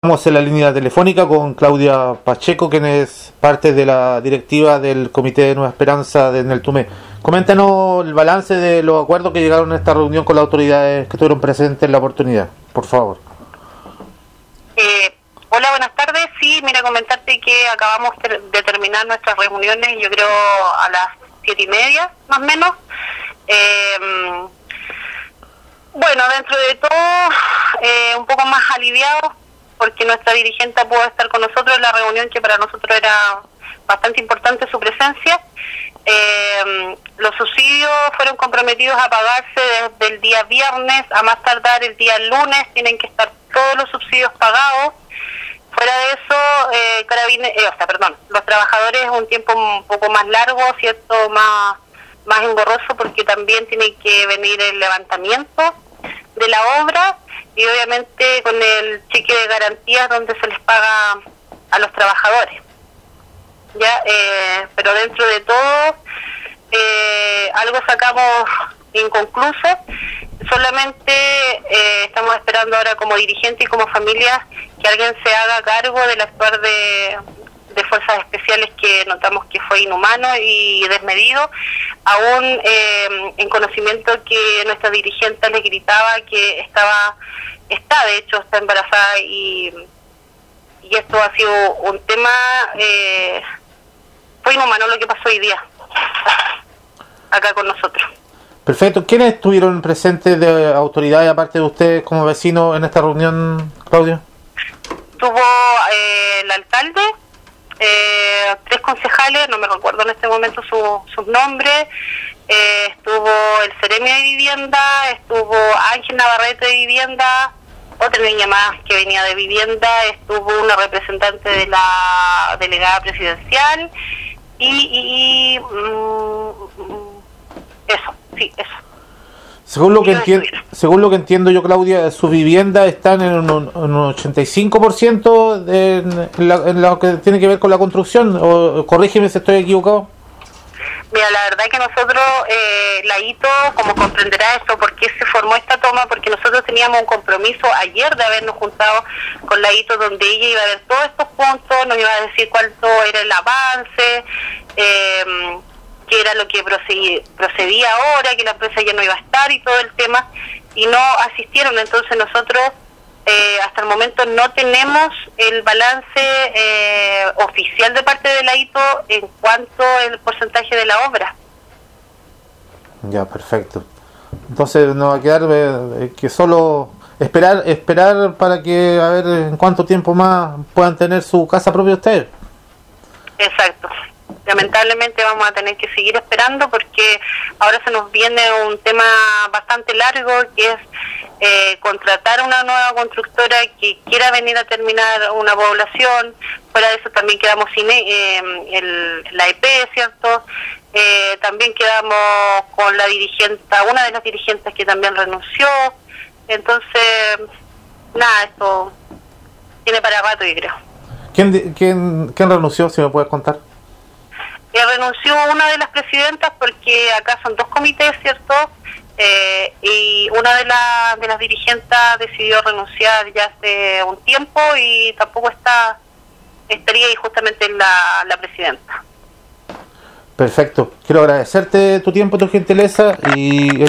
Estamos en la línea telefónica con Claudia Pacheco, quien es parte de la directiva del Comité de Nueva Esperanza en el Tume. Coméntanos el balance de los acuerdos que llegaron a esta reunión con las autoridades que estuvieron presentes en la oportunidad, por favor. Hola, buenas tardes. Sí, mira, comentarte que acabamos de terminar nuestras reuniones, yo creo a las 7:30, más o menos. Bueno, dentro de todo, un poco más aliviados, porque nuestra dirigente pudo estar con nosotros en la reunión, que para nosotros era bastante importante su presencia. Los subsidios fueron comprometidos a pagarse desde el día viernes a más tardar el día lunes. Tienen que estar todos los subsidios pagados. Fuera de eso, los trabajadores un tiempo un poco más largo, cierto, más engorroso, porque también tiene que venir el levantamiento de la obra y obviamente con el cheque de garantías donde se les paga a los trabajadores. Ya, pero dentro de todo algo sacamos inconcluso. Solamente estamos esperando ahora como dirigente y como familia que alguien se haga cargo del actuar de fuerzas especiales, que notamos que fue inhumano y desmedido, aún en conocimiento que nuestra dirigente le gritaba que de hecho está embarazada, y esto ha sido un tema, fue inhumano lo que pasó hoy día acá con nosotros. Perfecto. ¿Quiénes estuvieron presentes de autoridades, aparte de ustedes como vecinos, en esta reunión, Claudia? Estuvo el alcalde, 3 concejales, no me recuerdo en este momento sus nombres, estuvo el Seremi de Vivienda, estuvo Ángel Navarrete de Vivienda, otra niña más que venía de Vivienda, estuvo una representante de la delegada presidencial eso. Según lo que entiendo yo, Claudia, su vivienda está en un 85% en lo que tiene que ver con la construcción, o corrígeme si estoy equivocado. Mira, la verdad que nosotros, la ITO, como comprenderá esto, ¿por qué se formó esta toma? Porque nosotros teníamos un compromiso ayer de habernos juntado con la ITO, donde ella iba a ver todos estos puntos, nos iba a decir cuánto era el avance, qué era lo que procedía ahora, que la empresa ya no iba a estar y todo el tema, y no asistieron. Entonces nosotros hasta el momento no tenemos el balance oficial de parte de la ITO en cuanto al porcentaje de la obra. Ya, perfecto. Entonces nos va a quedar que solo esperar para que a ver en cuánto tiempo más puedan tener su casa propia ustedes. Exacto. Lamentablemente vamos a tener que seguir esperando, porque ahora se nos viene un tema bastante largo, que es contratar una nueva constructora que quiera venir a terminar una población. Fuera de eso también quedamos sin la EP, ¿cierto? También quedamos con la una de las dirigentes que también renunció. Entonces, nada, esto tiene para rato, yo creo. ¿Quién renunció, si me puedes contar? Renunció una de las presidentas, porque acá son 2 comités, ¿cierto? Y una de las dirigentes decidió renunciar ya hace un tiempo, y tampoco estaría ahí justamente la presidenta. Perfecto. Quiero agradecerte tu tiempo, tu gentileza y